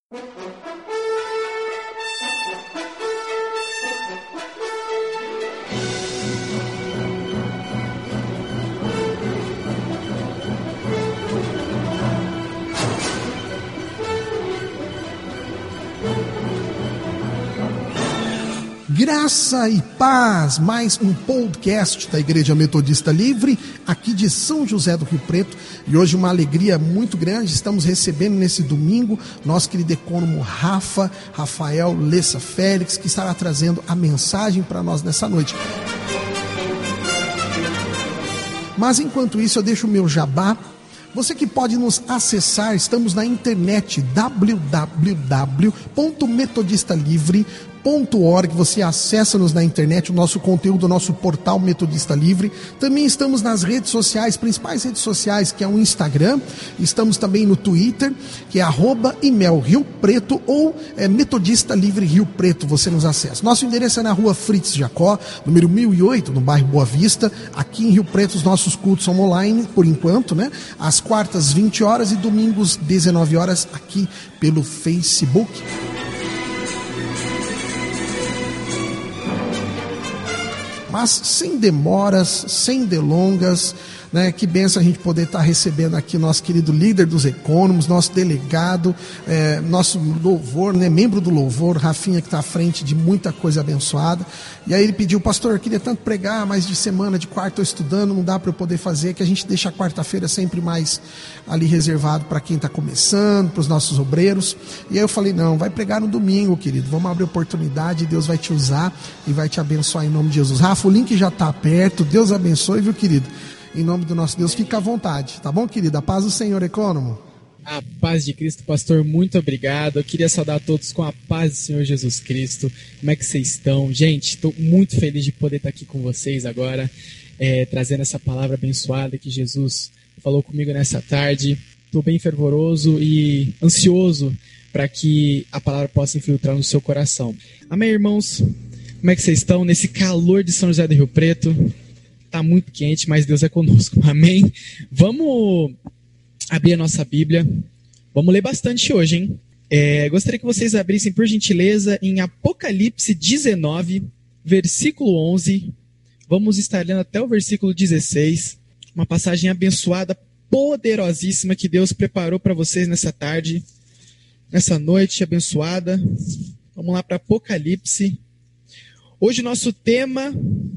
Graça e paz, mais um podcast da Igreja Metodista Livre, aqui de São José do Rio Preto. E hoje uma alegria muito grande, estamos recebendo nesse domingo nosso querido ecônomo Rafael Lessa Félix, que estará trazendo a mensagem para nós nessa noite. Mas enquanto isso eu deixo o meu jabá. Você que pode nos acessar, estamos na internet, www.metodistalivre.org. Você acessa-nos na internet, o nosso conteúdo, o nosso portal Metodista Livre. Também estamos nas redes sociais, principais redes sociais, que é o Instagram. Estamos também no Twitter, que é @imelriopreto ou Metodista Livre Rio Preto, você nos acessa. Nosso endereço é na rua Fritz Jacó, número 1008, no bairro Boa Vista. Aqui em Rio Preto os nossos cultos são online, por enquanto, né? Às quartas, 20 horas e domingos, 19 horas, aqui pelo Facebook. Mas sem demoras, sem delongas, né? Que benção a gente poder estar recebendo aqui o nosso querido líder dos ecônomos, nosso delegado, nosso louvor, né? Membro do louvor, Rafinha, que está à frente de muita coisa abençoada. E aí ele pediu: pastor, eu queria tanto pregar, mas de semana, de quarta eu estudando, não dá para eu poder fazer, que a gente deixa a quarta-feira sempre mais ali reservado para quem está começando, para os nossos obreiros. E aí eu falei: não, vai pregar no domingo, querido, vamos abrir oportunidade, Deus vai te usar e vai te abençoar em nome de Jesus. Rafa, o link já está perto, Deus abençoe, viu, querido? Em nome do nosso Deus, fica à vontade, tá bom, querido? A paz do Senhor, ecônomo. A paz de Cristo, pastor, muito obrigado. Eu queria saudar a todos com a paz do Senhor Jesus Cristo. Como é que vocês estão? Gente, estou muito feliz de poder estar aqui com vocês agora, trazendo essa palavra abençoada que Jesus falou comigo nessa tarde. Estou bem fervoroso e ansioso para que a palavra possa infiltrar no seu coração. Amém, irmãos? Como é que vocês estão nesse calor de São José do Rio Preto? Tá muito quente, mas Deus é conosco, amém? Vamos abrir a nossa Bíblia, vamos ler bastante hoje, hein? Gostaria que vocês abrissem, por gentileza, em Apocalipse 19, versículo 11, vamos estar lendo até o versículo 16, uma passagem abençoada, poderosíssima, que Deus preparou para vocês nessa tarde, nessa noite abençoada. Vamos lá para Apocalipse. Hoje o nosso tema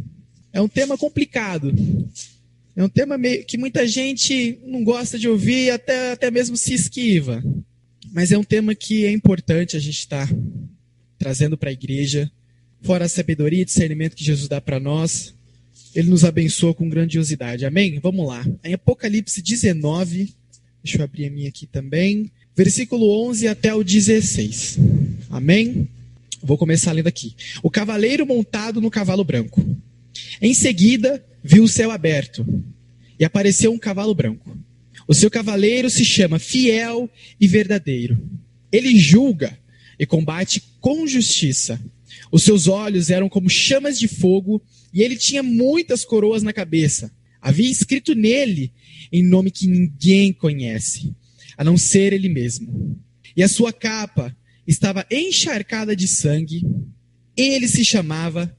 é um tema complicado, é um tema que muita gente não gosta de ouvir, até mesmo se esquiva, mas é um tema que é importante a gente estar trazendo para a igreja, fora a sabedoria e discernimento que Jesus dá para nós, Ele nos abençoa com grandiosidade, amém? Vamos lá, em Apocalipse 19, deixa eu abrir a minha aqui também, versículo 11 até o 16, amém? Vou começar lendo aqui. O cavaleiro montado no cavalo branco. Em seguida, viu o céu aberto, e apareceu um cavalo branco. O seu cavaleiro se chama Fiel e Verdadeiro. Ele julga e combate com justiça. Os seus olhos eram como chamas de fogo, e ele tinha muitas coroas na cabeça. Havia escrito nele em nome que ninguém conhece, a não ser ele mesmo. E a sua capa estava encharcada de sangue. Ele se chama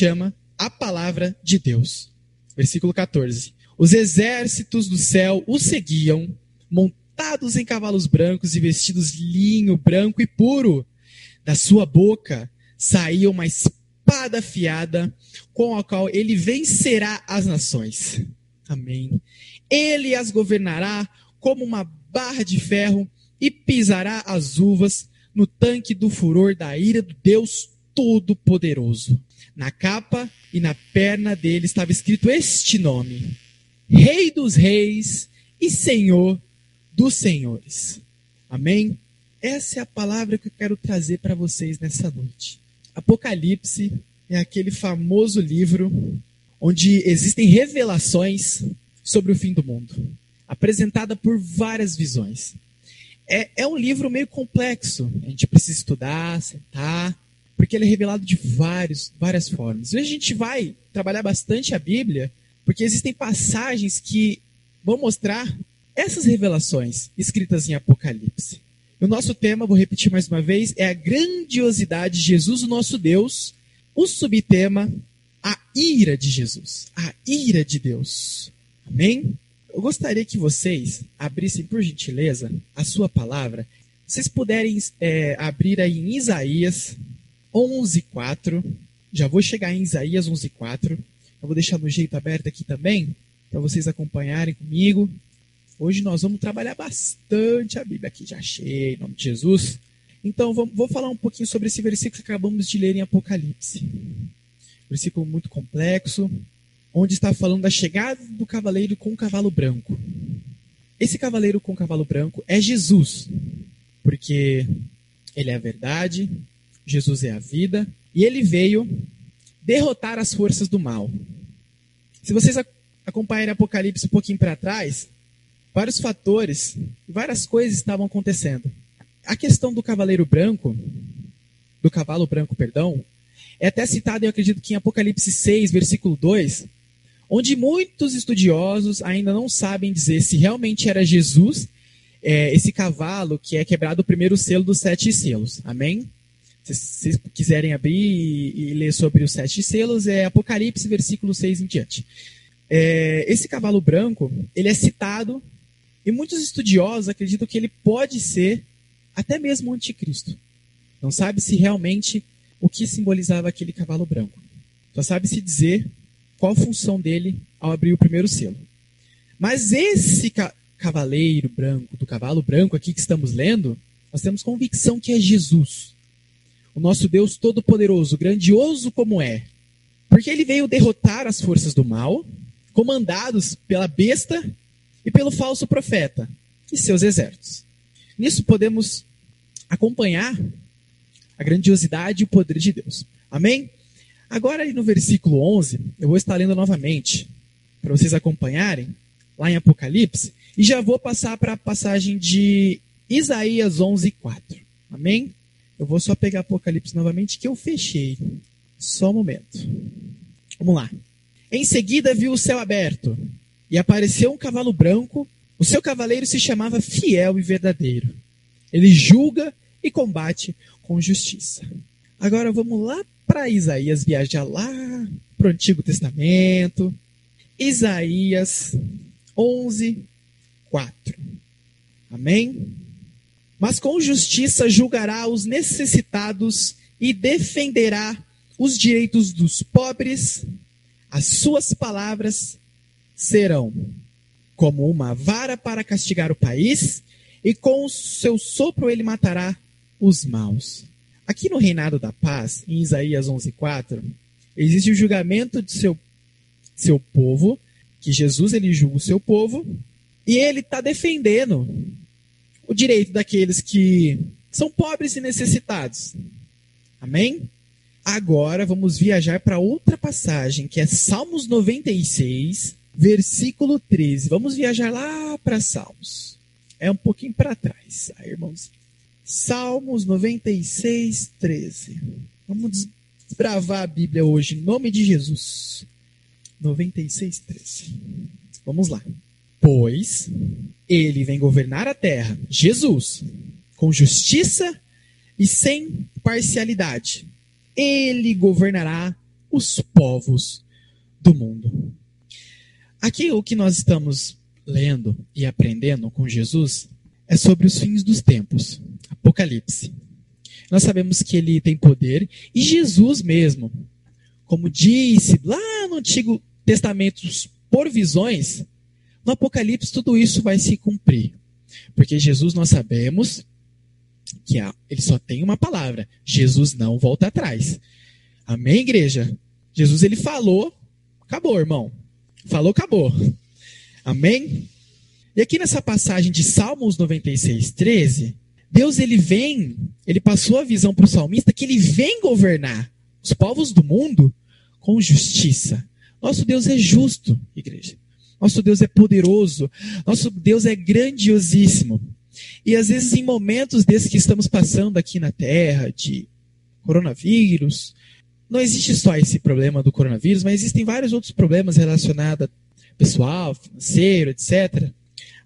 a palavra de Deus. Versículo 14. Os exércitos do céu o seguiam, montados em cavalos brancos e vestidos de linho branco e puro. Da sua boca saía uma espada afiada, com a qual ele vencerá as nações. Amém. Ele as governará como uma barra de ferro e pisará as uvas no tanque do furor da ira do Deus Todo-Poderoso. Na capa e na perna dele estava escrito este nome: Rei dos Reis e Senhor dos Senhores. Amém? Essa é a palavra que eu quero trazer para vocês nessa noite. Apocalipse é aquele famoso livro onde existem revelações sobre o fim do mundo, apresentada por várias visões. É um livro meio complexo, a gente precisa estudar, sentar, porque ele é revelado de várias formas. Hoje a gente vai trabalhar bastante a Bíblia, porque existem passagens que vão mostrar essas revelações escritas em Apocalipse. O nosso tema, vou repetir mais uma vez, é a grandiosidade de Jesus, o nosso Deus. O subtema, a ira de Jesus, a ira de Deus. Amém? Eu gostaria que vocês abrissem, por gentileza, a sua palavra. Se vocês puderem abrir aí em Isaías 11:4. Já vou chegar em Isaías 11:4. Eu vou deixar no jeito aberto aqui também, para vocês acompanharem comigo. Hoje nós vamos trabalhar bastante a Bíblia aqui, já achei, em nome de Jesus. Então vou falar um pouquinho sobre esse versículo que acabamos de ler em Apocalipse. Versículo muito complexo, onde está falando da chegada do cavaleiro com o cavalo branco. Esse cavaleiro com o cavalo branco é Jesus, porque ele é a verdade, Jesus é a vida, e ele veio derrotar as forças do mal. Se vocês acompanharem Apocalipse um pouquinho para trás, vários fatores, várias coisas estavam acontecendo. A questão do cavalo branco, é até citada, eu acredito que em Apocalipse 6, versículo 2, onde muitos estudiosos ainda não sabem dizer se realmente era Jesus, esse cavalo que é quebrado o primeiro selo dos 7 selos. Amém? Se vocês quiserem abrir e ler sobre os 7 selos, é Apocalipse, versículo 6 em diante. Esse cavalo branco, ele é citado, e muitos estudiosos acreditam que ele pode ser até mesmo o anticristo. Não sabe se realmente o que simbolizava aquele cavalo branco. Só sabe se dizer qual a função dele ao abrir o primeiro selo. Mas esse cavaleiro branco, do cavalo branco aqui que estamos lendo, nós temos convicção que é Jesus. O nosso Deus todo-poderoso, grandioso como é. Porque ele veio derrotar as forças do mal, comandados pela besta e pelo falso profeta e seus exércitos. Nisso podemos acompanhar a grandiosidade e o poder de Deus. Amém? Agora, aí no versículo 11, eu vou estar lendo novamente, para vocês acompanharem, lá em Apocalipse, e já vou passar para a passagem de Isaías 11:4. Amém? Eu vou só pegar Apocalipse novamente, que eu fechei. Só um momento. Vamos lá. Em seguida viu o céu aberto, e apareceu um cavalo branco. O seu cavaleiro se chamava Fiel e Verdadeiro. Ele julga e combate com justiça. Agora vamos lá para Isaías, viajar lá para o Antigo Testamento. Isaías 11:4. Amém? Mas com justiça julgará os necessitados e defenderá os direitos dos pobres. As suas palavras serão como uma vara para castigar o país, e com o seu sopro ele matará os maus. Aqui no Reinado da Paz, em Isaías 11:4, existe o julgamento de seu povo, que Jesus ele julga o seu povo, e ele está defendendo o direito daqueles que são pobres e necessitados. Amém? Agora vamos viajar para outra passagem, que é Salmos 96, versículo 13. Vamos viajar lá para Salmos. É um pouquinho para trás, irmãos. Salmos 96, 13. Vamos desbravar a Bíblia hoje, em nome de Jesus. 96, 13. Vamos lá. Pois ele vem governar a terra, Jesus, com justiça e sem parcialidade. Ele governará os povos do mundo. Aqui o que nós estamos lendo e aprendendo com Jesus é sobre os fins dos tempos. Apocalipse. Nós sabemos que ele tem poder, e Jesus mesmo, como disse lá no Antigo Testamento por visões, no Apocalipse tudo isso vai se cumprir. Porque Jesus, nós sabemos que ele só tem uma palavra. Jesus não volta atrás. Amém, igreja? Jesus, ele falou, acabou, irmão. Falou, acabou. Amém? E aqui nessa passagem de Salmos 96, 13, Deus, ele passou a visão para o salmista que ele vem governar os povos do mundo com justiça. Nosso Deus é justo, igreja. Nosso Deus é poderoso. Nosso Deus é grandiosíssimo. E às vezes em momentos desses que estamos passando aqui na Terra, de coronavírus, não existe só esse problema do coronavírus, mas existem vários outros problemas relacionados a pessoal, financeiro, etc.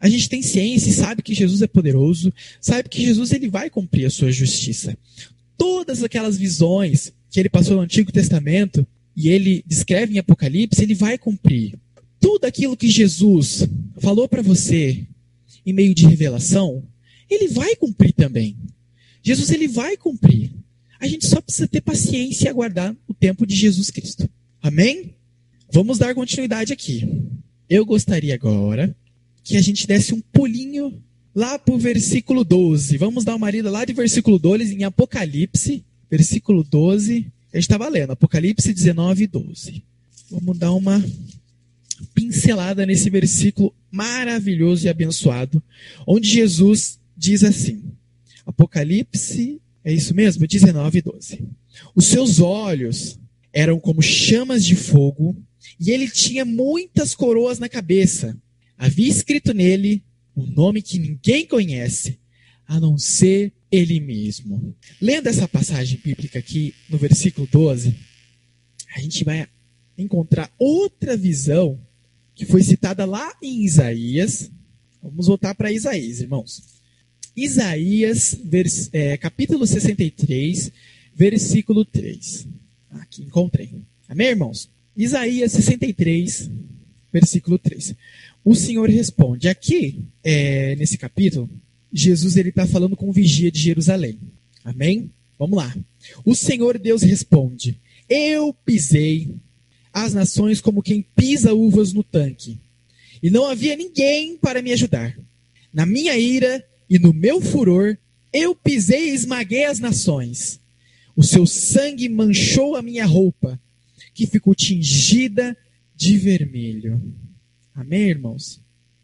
A gente tem ciência e sabe que Jesus é poderoso, sabe que Jesus ele vai cumprir a sua justiça. Todas aquelas visões que ele passou no Antigo Testamento e ele descreve em Apocalipse, ele vai cumprir. Tudo aquilo que Jesus falou para você em meio de revelação, ele vai cumprir também. Jesus ele vai cumprir. A gente só precisa ter paciência e aguardar o tempo de Jesus Cristo. Amém? Vamos dar continuidade aqui. Eu gostaria agora que a gente desse um pulinho lá para o versículo 12. Vamos dar uma lida lá de versículo 12 em Apocalipse, versículo 12. A gente estava lendo, Apocalipse 19, 12. Vamos dar uma pincelada nesse versículo maravilhoso e abençoado, onde Jesus diz assim, Apocalipse, é isso mesmo? 19, 12. Os seus olhos eram como chamas de fogo, e ele tinha muitas coroas na cabeça. Havia escrito nele um nome que ninguém conhece, a não ser ele mesmo. Lendo essa passagem bíblica aqui, no versículo 12, a gente vai encontrar outra visão que foi citada lá em Isaías. Vamos voltar para Isaías, irmãos. Isaías, capítulo 63, versículo 3. Aqui, encontrei. Amém, irmãos? Isaías 63, versículo 3. O Senhor responde. Aqui, nesse capítulo, Jesus está falando com o vigia de Jerusalém. Amém? Vamos lá. O Senhor Deus responde. Eu pisei as nações como quem pisa uvas no tanque. E não havia ninguém para me ajudar. Na minha ira e no meu furor, eu pisei e esmaguei as nações. O seu sangue manchou a minha roupa, que ficou tingida de vermelho. Amém, irmãos?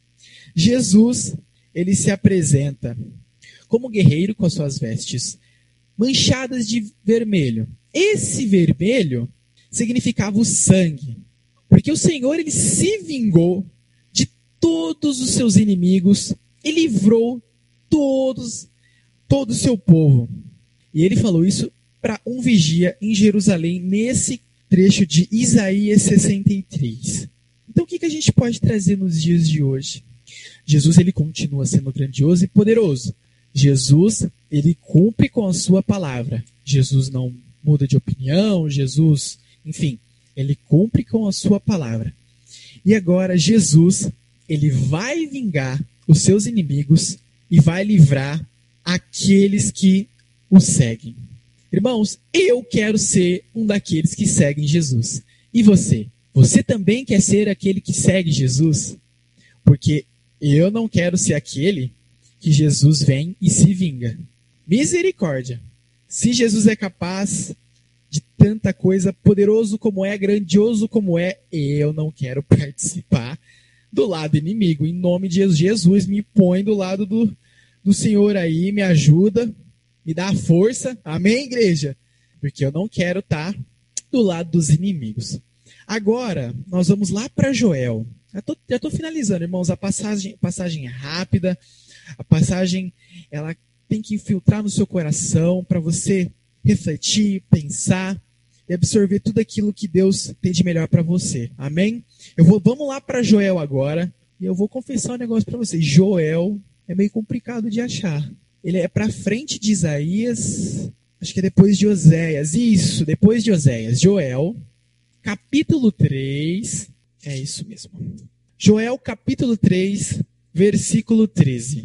Jesus, ele se apresenta como guerreiro com as suas vestes manchadas de vermelho. Esse vermelho significava o sangue, porque o Senhor ele se vingou de todos os seus inimigos e livrou todo o seu povo. E ele falou isso para um vigia em Jerusalém, nesse trecho de Isaías 63. Então o que a gente pode trazer nos dias de hoje? Jesus ele continua sendo grandioso e poderoso. Jesus ele cumpre com a sua palavra. Jesus não muda de opinião, Jesus, enfim, ele cumpre com a sua palavra. E agora Jesus, ele vai vingar os seus inimigos e vai livrar aqueles que o seguem. Irmãos, eu quero ser um daqueles que seguem Jesus. E você? Você também quer ser aquele que segue Jesus? Porque eu não quero ser aquele que Jesus vem e se vinga. Misericórdia! Se Jesus é capaz de tanta coisa, poderoso como é, grandioso como é, eu não quero participar do lado inimigo. Em nome de Jesus, me põe do lado do Senhor aí, me ajuda, me dá força. Amém, igreja? Porque eu não quero estar do lado dos inimigos. Agora, nós vamos lá para Joel. Já estou finalizando, irmãos. A passagem é rápida. A passagem, ela tem que infiltrar no seu coração para você refletir, pensar e absorver tudo aquilo que Deus tem de melhor para você. Amém? Vamos lá para Joel agora. E eu vou confessar um negócio para vocês. Joel é meio complicado de achar. Ele é para frente de Isaías, acho que é depois de Oséias. Isso, depois de Oséias. Joel, capítulo 3. É isso mesmo. Joel, capítulo 3, versículo 13.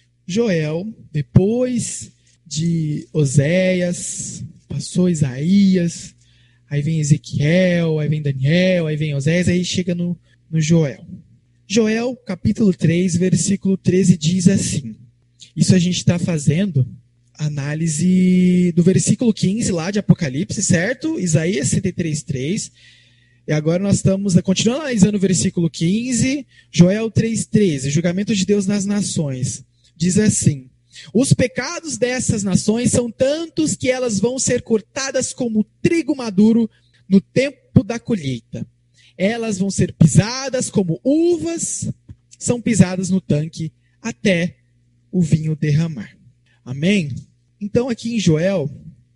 Joel, depois de Oséias, passou Isaías, aí vem Ezequiel, aí vem Daniel, aí vem Oséias, aí chega no Joel. Joel, capítulo 3, versículo 13, diz assim. Isso a gente está fazendo análise do versículo 15 lá de Apocalipse, certo? Isaías 63, 3. E agora nós estamos continuando analisando o versículo 15, Joel 3,13, julgamento de Deus nas nações. Diz assim, os pecados dessas nações são tantos que elas vão ser cortadas como trigo maduro no tempo da colheita. Elas vão ser pisadas como uvas são pisadas no tanque até o vinho derramar. Amém? Então aqui em Joel,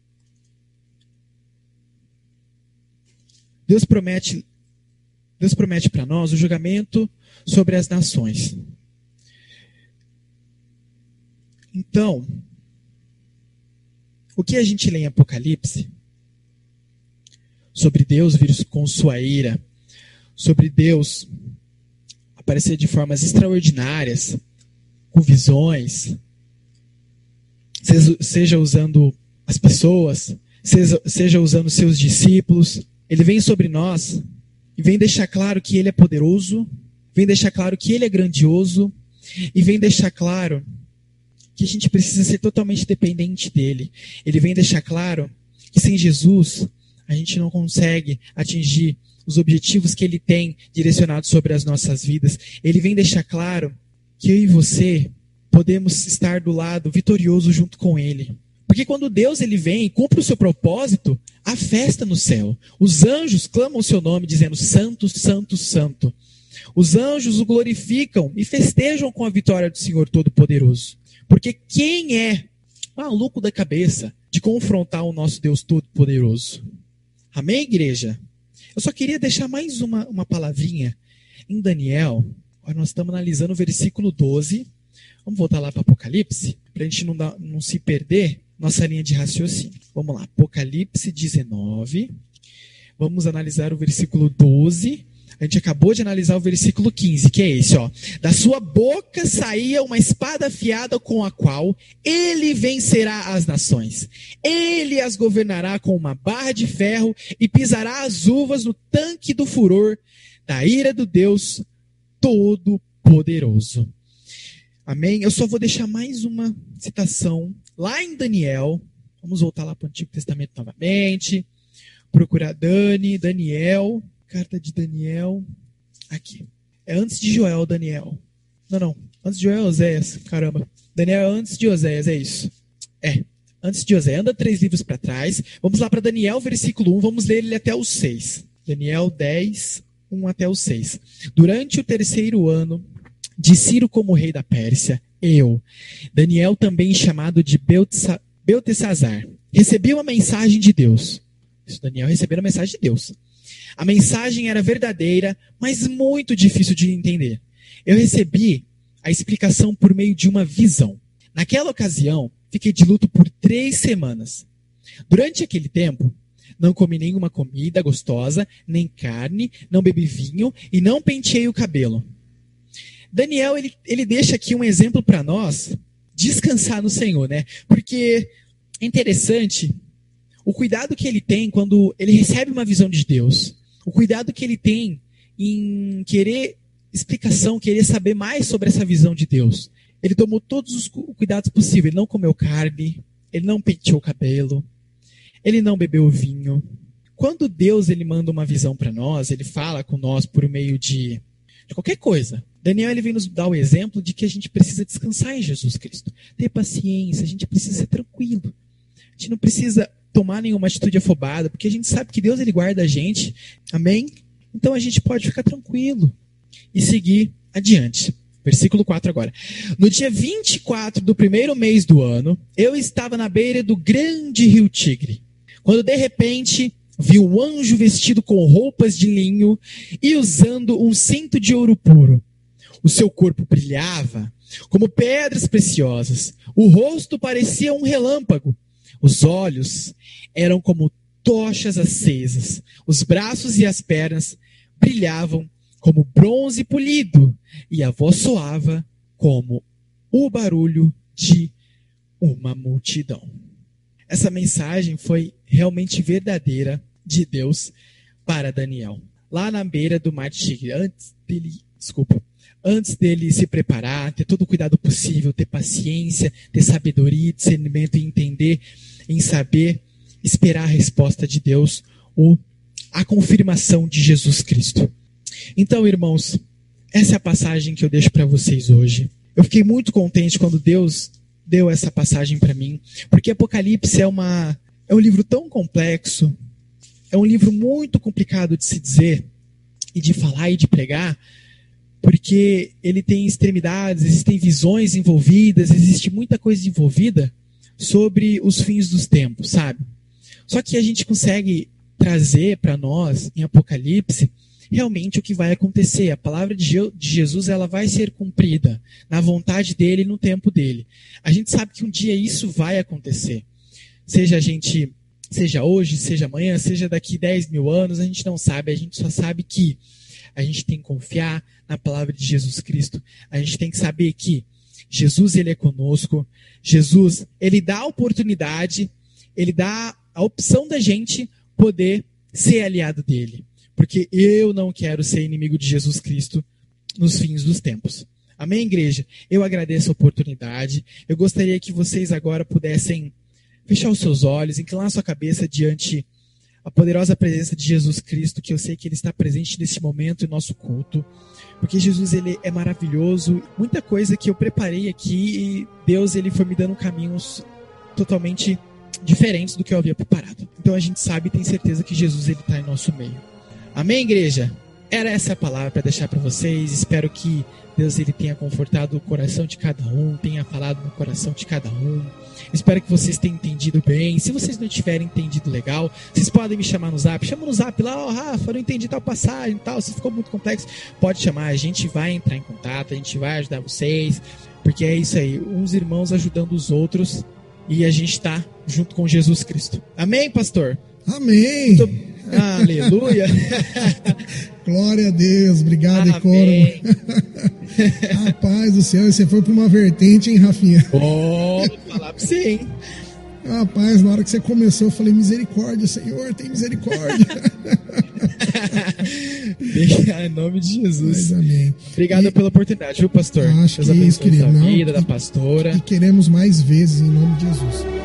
Deus promete para nós o julgamento sobre as nações. Então, o que a gente lê em Apocalipse sobre Deus vir com sua ira, sobre Deus aparecer de formas extraordinárias, com visões, seja usando as pessoas, seja usando seus discípulos, ele vem sobre nós e vem deixar claro que ele é poderoso, vem deixar claro que ele é grandioso e vem deixar claro que a gente precisa ser totalmente dependente dele. Ele vem deixar claro que sem Jesus a gente não consegue atingir os objetivos que ele tem direcionados sobre as nossas vidas. Ele vem deixar claro que eu e você podemos estar do lado vitorioso junto com ele. Porque quando Deus ele vem e cumpre o seu propósito, há festa no céu. Os anjos clamam o seu nome dizendo santo, santo, santo. Os anjos o glorificam e festejam com a vitória do Senhor Todo-Poderoso. Porque quem é maluco da cabeça de confrontar o nosso Deus Todo-Poderoso? Amém, igreja? Eu só queria deixar mais uma palavrinha em Daniel. Agora nós estamos analisando o versículo 12. Vamos voltar lá para Apocalipse, para a gente não se perder nossa linha de raciocínio. Vamos lá, Apocalipse 19. Vamos analisar o versículo 12. A gente acabou de analisar o versículo 15, que é esse, ó. Da sua boca saía uma espada afiada com a qual ele vencerá as nações. Ele as governará com uma barra de ferro e pisará as uvas no tanque do furor da ira do Deus Todo-Poderoso. Amém? Eu só vou deixar mais uma citação lá em Daniel. Vamos voltar lá para o Antigo Testamento novamente. Procurar Daniel. Carta de Daniel. Aqui. É antes de Joel, Daniel. Não. Antes de Joel, Oséias. Caramba. Daniel é antes de Oséias, é isso. Antes de Oséias. Anda 3 livros para trás. Vamos lá para Daniel, versículo 1. Vamos ler ele até o 6. Daniel 10, 1 até o 6. Durante o 3º ano de Ciro como rei da Pérsia, eu, Daniel, também chamado de Beltesazar, recebi uma mensagem de Deus. Isso, Daniel recebeu a mensagem de Deus. A mensagem era verdadeira, mas muito difícil de entender. Eu recebi a explicação por meio de uma visão. Naquela ocasião, fiquei de luto por 3 semanas. Durante aquele tempo, não comi nenhuma comida gostosa, nem carne, não bebi vinho e não penteei o cabelo. Daniel, ele deixa aqui um exemplo para nós descansar no Senhor, né? Porque é interessante o cuidado que ele tem quando ele recebe uma visão de Deus. O cuidado que ele tem em querer explicação, querer saber mais sobre essa visão de Deus. Ele tomou todos os cuidados possíveis. Ele não comeu carne, ele não penteou o cabelo, ele não bebeu vinho. Quando Deus ele manda uma visão para nós, ele fala com nós por meio de qualquer coisa. Daniel ele vem nos dar o exemplo de que a gente precisa descansar em Jesus Cristo. Ter paciência, a gente precisa ser tranquilo. A gente não precisa tomar nenhuma atitude afobada, porque a gente sabe que Deus ele guarda a gente. Amém? Então a gente pode ficar tranquilo e seguir adiante. Versículo 4 agora. No dia 24 do 1º mês do ano, eu estava na beira do grande rio Tigre, quando de repente vi um anjo vestido com roupas de linho e usando um cinto de ouro puro. O seu corpo brilhava como pedras preciosas. O rosto parecia um relâmpago. Os olhos eram como tochas acesas. Os braços e as pernas brilhavam como bronze polido. E a voz soava como o barulho de uma multidão. Essa mensagem foi realmente verdadeira de Deus para Daniel. Lá na beira do mar Tigre, antes dele se preparar, ter todo o cuidado possível, ter paciência, ter sabedoria, discernimento e entender, em saber esperar a resposta de Deus ou a confirmação de Jesus Cristo. Então, irmãos, essa é a passagem que eu deixo para vocês hoje. Eu fiquei muito contente quando Deus deu essa passagem para mim, porque Apocalipse é um livro tão complexo, é um livro muito complicado de se dizer e de falar e de pregar, porque ele tem extremidades, existem visões envolvidas, existe muita coisa envolvida sobre os fins dos tempos, sabe? Só que a gente consegue trazer para nós, em Apocalipse, realmente o que vai acontecer. A palavra de Jesus, ela vai ser cumprida na vontade dele e no tempo dele. A gente sabe que um dia isso vai acontecer. Seja hoje, seja amanhã, seja daqui 10 mil anos, a gente não sabe. A gente só sabe que a gente tem que confiar na palavra de Jesus Cristo. A gente tem que saber que Jesus, ele é conosco. Jesus, ele dá a oportunidade, ele dá a opção da gente poder ser aliado dele. Porque eu não quero ser inimigo de Jesus Cristo nos fins dos tempos. Amém, igreja? Eu agradeço a oportunidade. Eu gostaria que vocês agora pudessem fechar os seus olhos, inclinar a sua cabeça diante a poderosa presença de Jesus Cristo, que eu sei que ele está presente nesse momento em nosso culto. Porque Jesus, ele é maravilhoso. Muita coisa que eu preparei aqui e Deus, ele foi me dando caminhos totalmente diferentes do que eu havia preparado. Então a gente sabe e tem certeza que Jesus, ele está em nosso meio. Amém, igreja? Era essa a palavra para deixar para vocês. Espero que Deus, ele tenha confortado o coração de cada um, tenha falado no coração de cada um. Espero que vocês tenham entendido bem. Se vocês não tiverem entendido legal, vocês podem me chamar no zap. Chama no zap lá, Rafa, eu não entendi tal passagem e tal, se ficou muito complexo, pode chamar, a gente vai entrar em contato, a gente vai ajudar vocês, porque é isso aí, uns irmãos ajudando os outros e a gente está junto com Jesus Cristo. Amém, pastor? Amém. Aleluia. Glória a Deus. Obrigado, Ecônomo. Rapaz do céu, você foi para uma vertente, hein, Rafinha? Vou falar para você, hein? Rapaz, na hora que você começou, eu falei, misericórdia, Senhor, tem misericórdia. Em nome de Jesus. Mas, amém. Obrigado pela oportunidade, viu, pastor? Acho que é isso, querido. Da vida, da pastora. E queremos mais vezes, em nome de Jesus.